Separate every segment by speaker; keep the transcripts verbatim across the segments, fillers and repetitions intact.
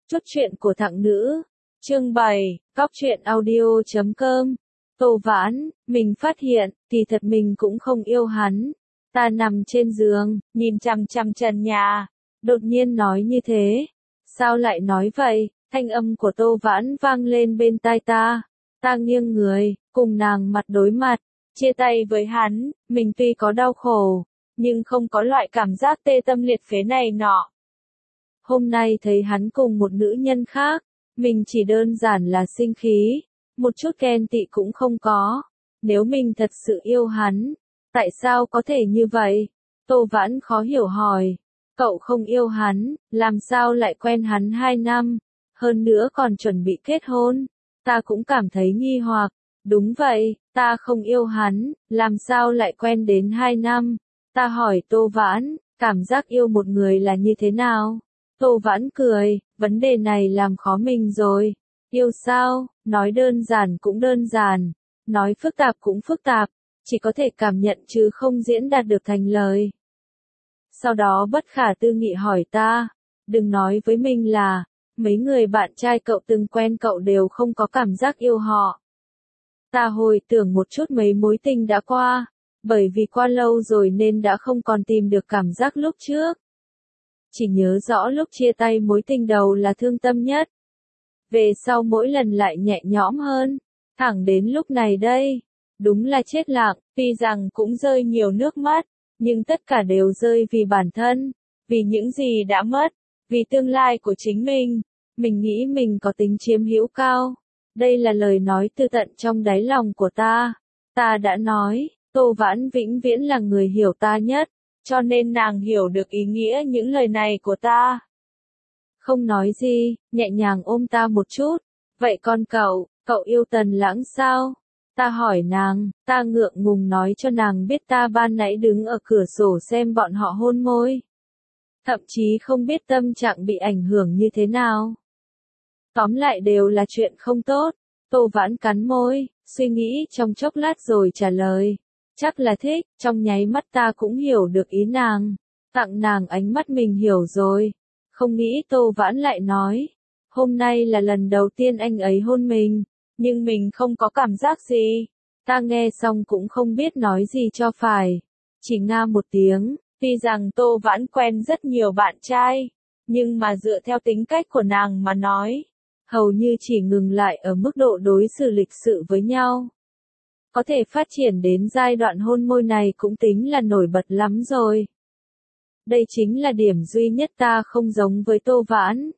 Speaker 1: Chút chuyện của thằng nữ. Chương bảy, Cóc truyện audio chấm com. Tô Vãn, mình phát hiện, kỳ thật mình cũng không yêu hắn. Ta nằm trên giường, nhìn chằm chằm trần nhà, đột nhiên nói như thế. Sao lại nói vậy? Thanh âm của Tô Vãn vang lên bên tai ta. Ta nghiêng người, cùng nàng mặt đối mặt, chia tay với hắn, mình tuy có đau khổ, nhưng không có loại cảm giác tê tâm liệt phế này nọ. Hôm nay thấy hắn cùng một nữ nhân khác, mình chỉ đơn giản là sinh khí, một chút ghen tị cũng không có. Nếu mình thật sự yêu hắn, tại sao có thể như vậy? Tô Vãn khó hiểu hỏi, cậu không yêu hắn, làm sao lại quen hắn hai năm, hơn nữa còn chuẩn bị kết hôn? Ta cũng cảm thấy nghi hoặc, đúng vậy, ta không yêu hắn, làm sao lại quen đến hai năm? Ta hỏi Tô Vãn, cảm giác yêu một người là như thế nào? Tô Vãn cười, vấn đề này làm khó mình rồi. Yêu sao? Nói đơn giản cũng đơn giản, nói phức tạp cũng phức tạp, chỉ có thể cảm nhận chứ không diễn đạt được thành lời. Sau đó bất khả tư nghị hỏi ta, đừng nói với mình là, mấy người bạn trai cậu từng quen cậu đều không có cảm giác yêu họ. Ta hồi tưởng một chút mấy mối tình đã qua, bởi vì qua lâu rồi nên đã không còn tìm được cảm giác lúc trước. Chỉ nhớ rõ lúc chia tay mối tình đầu là thương tâm nhất. Về sau mỗi lần lại nhẹ nhõm hơn, thẳng đến lúc này đây. Đúng là chết lặng, tuy rằng cũng rơi nhiều nước mắt, nhưng tất cả đều rơi vì bản thân, vì những gì đã mất, vì tương lai của chính mình. Mình nghĩ mình có tính chiếm hữu cao. Đây là lời nói từ tận trong đáy lòng của ta. Ta đã nói, Tô Vãn vĩnh viễn là người hiểu ta nhất, cho nên nàng hiểu được ý nghĩa những lời này của ta. Không nói gì, nhẹ nhàng ôm ta một chút. Vậy con cậu, cậu yêu Tần Lãng sao? Ta hỏi nàng, ta ngượng ngùng nói cho nàng biết ta ban nãy đứng ở cửa sổ xem bọn họ hôn môi. Thậm chí không biết tâm trạng bị ảnh hưởng như thế nào. Tóm lại đều là chuyện không tốt. Tô Vãn cắn môi, suy nghĩ trong chốc lát rồi trả lời. Chắc là thích, trong nháy mắt ta cũng hiểu được ý nàng. Tặng nàng ánh mắt mình hiểu rồi. Không nghĩ Tô Vãn lại nói. Hôm nay là lần đầu tiên anh ấy hôn mình, nhưng mình không có cảm giác gì. Ta nghe xong cũng không biết nói gì cho phải. Chỉ nga một tiếng, tuy rằng Tô Vãn quen rất nhiều bạn trai, nhưng mà dựa theo tính cách của nàng mà nói, hầu như chỉ ngừng lại ở mức độ đối xử lịch sự với nhau. Có thể phát triển đến giai đoạn hôn môi này cũng tính là nổi bật lắm rồi. Đây chính là điểm duy nhất ta không giống với Tô Vãn.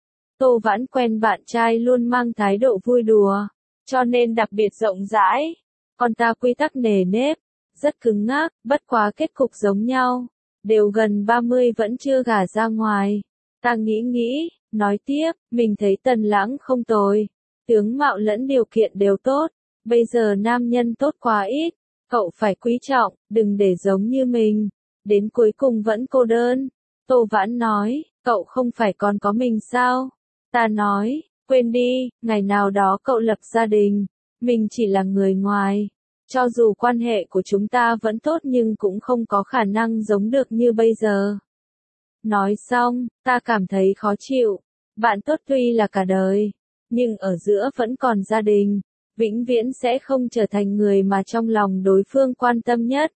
Speaker 1: Tô Vãn quen bạn trai luôn mang thái độ vui đùa, cho nên đặc biệt rộng rãi. Còn ta quy tắc nề nếp, rất cứng ngắc, bất quá kết cục giống nhau. Đều gần ba mươi vẫn chưa gả ra ngoài. Ta nghĩ nghĩ, nói tiếp, mình thấy Tần Lãng không tồi. Tướng mạo lẫn điều kiện đều tốt. Bây giờ nam nhân tốt quá ít. Cậu phải quý trọng, đừng để giống như mình. Đến cuối cùng vẫn cô đơn. Tô Vãn nói, cậu không phải còn có mình sao? Ta nói, quên đi, ngày nào đó cậu lập gia đình. Mình chỉ là người ngoài. Cho dù quan hệ của chúng ta vẫn tốt nhưng cũng không có khả năng giống được như bây giờ. Nói xong, ta cảm thấy khó chịu. Bạn tốt tuy là cả đời, nhưng ở giữa vẫn còn gia đình. Vĩnh viễn sẽ không trở thành người mà trong lòng đối phương quan tâm nhất.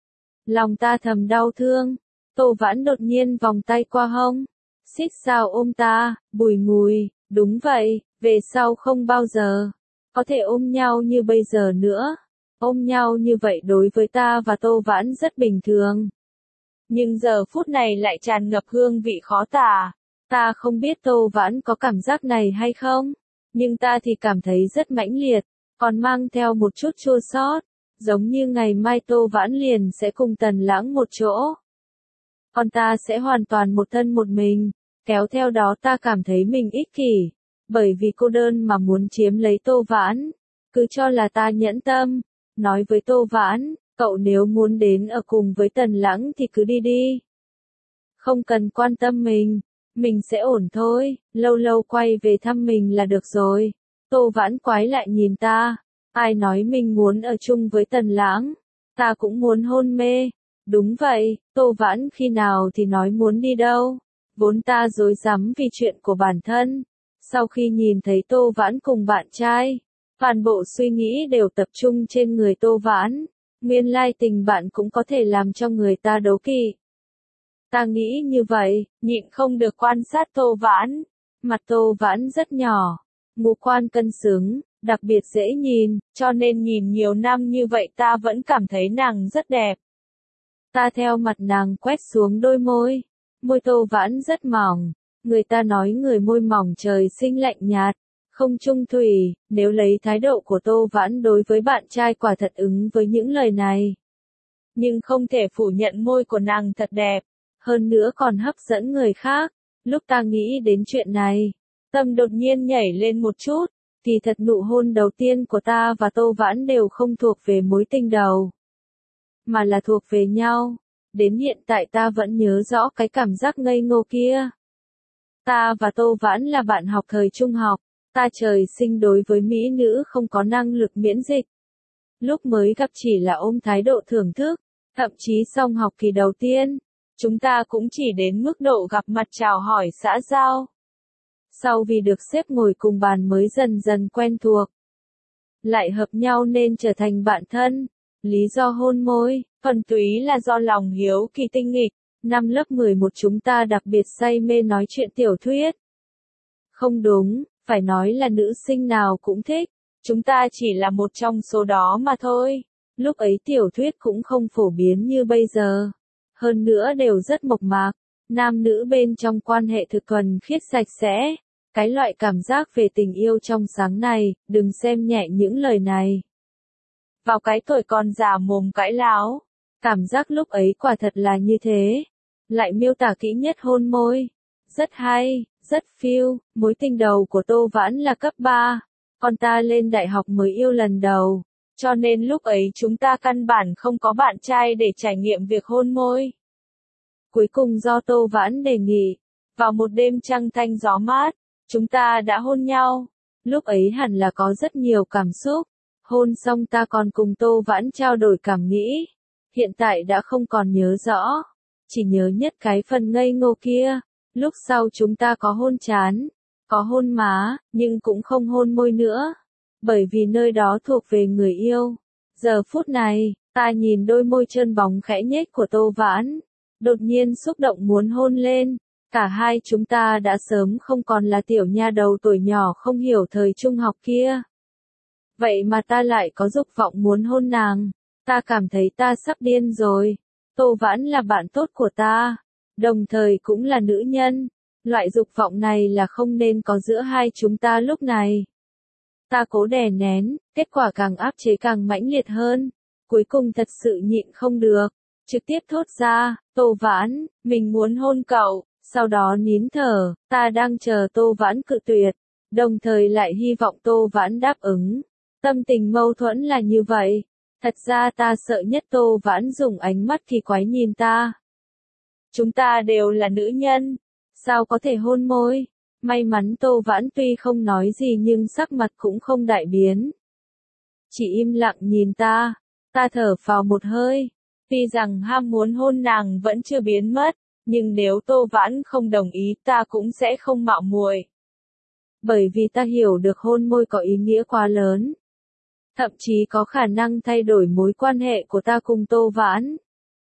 Speaker 1: Lòng ta thầm đau thương. Tô Vãn đột nhiên vòng tay qua hông. Xít sao ôm ta, bùi ngùi, đúng vậy, về sau không bao giờ có thể ôm nhau như bây giờ nữa. Ôm nhau như vậy đối với ta và Tô Vãn rất bình thường. Nhưng giờ phút này lại tràn ngập hương vị khó tả. Ta không biết Tô Vãn có cảm giác này hay không, nhưng ta thì cảm thấy rất mãnh liệt, còn mang theo một chút chua xót, giống như ngày mai Tô Vãn liền sẽ cùng Tần Lãng một chỗ. Còn ta sẽ hoàn toàn một thân một mình, kéo theo đó ta cảm thấy mình ích kỷ, bởi vì cô đơn mà muốn chiếm lấy Tô Vãn, cứ cho là ta nhẫn tâm, nói với Tô Vãn, cậu nếu muốn đến ở cùng với Tần Lãng thì cứ đi đi. Không cần quan tâm mình, mình sẽ ổn thôi, lâu lâu quay về thăm mình là được rồi. Tô Vãn quái lại nhìn ta, ai nói mình muốn ở chung với Tần Lãng, ta cũng muốn hôn mê. Đúng vậy, Tô Vãn khi nào thì nói muốn đi đâu, Vốn ta rối rắm vì chuyện của bản thân. Sau khi nhìn thấy Tô Vãn cùng bạn trai, toàn bộ suy nghĩ đều tập trung trên người Tô Vãn. Nguyên lai tình bạn cũng có thể làm cho người ta đố kỵ. Ta nghĩ như vậy, nhịn không được quan sát Tô Vãn. Mặt Tô Vãn rất nhỏ, ngũ quan cân xứng, đặc biệt dễ nhìn, cho nên nhìn nhiều năm như vậy ta vẫn cảm thấy nàng rất đẹp. Ta theo mặt nàng quét xuống đôi môi. Môi Tô Vãn rất mỏng. Người ta nói người môi mỏng trời sinh lạnh nhạt, không chung thủy. Nếu lấy thái độ của Tô Vãn đối với bạn trai quả thật ứng với những lời này. Nhưng không thể phủ nhận môi của nàng thật đẹp, hơn nữa còn hấp dẫn người khác. Lúc ta nghĩ đến chuyện này, tâm đột nhiên nhảy lên một chút. Kỳ thật nụ hôn đầu tiên của ta và Tô Vãn đều không thuộc về mối tình đầu, mà là thuộc về nhau. Đến hiện tại ta vẫn nhớ rõ cái cảm giác ngây ngô kia. Ta và Tô Vãn là bạn học thời trung học. Ta trời sinh đối với mỹ nữ không có năng lực miễn dịch. Lúc mới gặp chỉ là ôm thái độ thưởng thức, thậm chí xong học kỳ đầu tiên, chúng ta cũng chỉ đến mức độ gặp mặt chào hỏi xã giao. Sau vì được xếp ngồi cùng bàn mới dần dần quen thuộc, lại hợp nhau nên trở thành bạn thân. Lý do hôn môi, thuần túy là do lòng hiếu kỳ tinh nghịch. Năm lớp mười một chúng ta đặc biệt say mê nói chuyện tiểu thuyết. Không đúng, phải nói là nữ sinh nào cũng thích. Chúng ta chỉ là một trong số đó mà thôi. Lúc ấy tiểu thuyết cũng không phổ biến như bây giờ. Hơn nữa đều rất mộc mạc. Nam nữ bên trong quan hệ thực thuần khiết sạch sẽ. Cái loại cảm giác về tình yêu trong sáng này, đừng xem nhẹ những lời này. Vào cái tuổi còn già mồm cãi láo, cảm giác lúc ấy quả thật là như thế. Lại miêu tả kỹ nhất hôn môi. Rất hay, rất phiêu. Mối tình đầu của Tô Vãn là cấp ba. Còn ta lên đại học mới yêu lần đầu. Cho nên lúc ấy chúng ta căn bản không có bạn trai để trải nghiệm việc hôn môi. Cuối cùng do Tô Vãn đề nghị, vào một đêm trăng thanh gió mát, chúng ta đã hôn nhau. Lúc ấy hẳn là có rất nhiều cảm xúc. Hôn xong ta còn cùng Tô Vãn trao đổi cảm nghĩ. Hiện tại đã không còn nhớ rõ. Chỉ nhớ nhất cái phần ngây ngô kia. Lúc sau chúng ta có hôn trán, có hôn má, nhưng cũng không hôn môi nữa. Bởi vì nơi đó thuộc về người yêu. Giờ phút này, ta nhìn đôi môi trơn bóng khẽ nhếch của Tô Vãn. Đột nhiên xúc động muốn hôn lên. Cả hai chúng ta đã sớm không còn là tiểu nha đầu tuổi nhỏ không hiểu thời trung học kia. Vậy mà ta lại có dục vọng muốn hôn nàng. Ta cảm thấy ta sắp điên rồi. Tô Vãn là bạn tốt của ta, đồng thời cũng là nữ nhân. Loại dục vọng này là không nên có giữa hai chúng ta lúc này. Ta cố đè nén, kết quả càng áp chế càng mãnh liệt hơn. Cuối cùng thật sự nhịn không được, trực tiếp thốt ra, Tô Vãn, mình muốn hôn cậu. Sau đó nín thở, ta đang chờ Tô Vãn cự tuyệt, đồng thời lại hy vọng Tô Vãn đáp ứng. Tâm tình mâu thuẫn là như vậy. Thật ra ta sợ nhất Tô Vãn dùng ánh mắt kỳ quái nhìn ta. Chúng ta đều là nữ nhân, sao có thể hôn môi? May mắn Tô Vãn tuy không nói gì nhưng sắc mặt cũng không đại biến. Chỉ im lặng nhìn ta, ta thở phào một hơi. Tuy rằng ham muốn hôn nàng vẫn chưa biến mất, nhưng nếu Tô Vãn không đồng ý ta cũng sẽ không mạo muội. Bởi vì ta hiểu được hôn môi có ý nghĩa quá lớn. Thậm chí có khả năng thay đổi mối quan hệ của ta cùng Tô Vãn.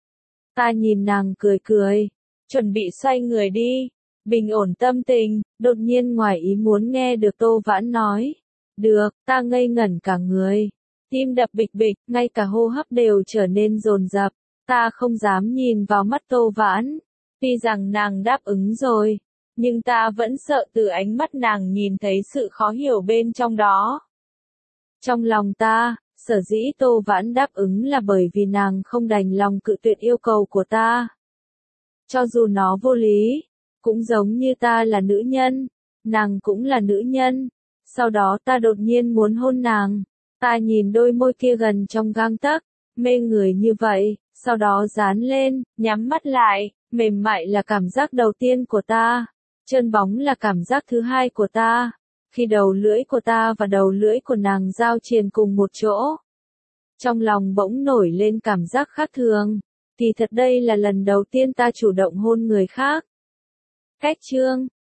Speaker 1: Ta nhìn nàng cười cười, chuẩn bị xoay người đi, bình ổn tâm tình, đột nhiên ngoài ý muốn nghe được Tô Vãn nói. Được, ta ngây ngẩn cả người, tim đập bịch bịch, ngay cả hô hấp đều trở nên dồn dập. Ta không dám nhìn vào mắt Tô Vãn, tuy rằng nàng đáp ứng rồi, nhưng ta vẫn sợ từ ánh mắt nàng nhìn thấy sự khó hiểu bên trong đó. Trong lòng ta, sở dĩ Tô Vãn đáp ứng là bởi vì nàng không đành lòng cự tuyệt yêu cầu của ta. Cho dù nó vô lý, cũng giống như ta là nữ nhân, nàng cũng là nữ nhân. Sau đó ta đột nhiên muốn hôn nàng. Ta nhìn đôi môi kia gần trong gang tấc, mê người như vậy, sau đó dán lên, nhắm mắt lại, mềm mại là cảm giác đầu tiên của ta, trơn bóng là cảm giác thứ hai của ta. Khi đầu lưỡi của ta và đầu lưỡi của nàng giao triền cùng một chỗ, trong lòng bỗng nổi lên cảm giác khác thường. Thì thật đây là lần đầu tiên ta chủ động hôn người khác. Cách chương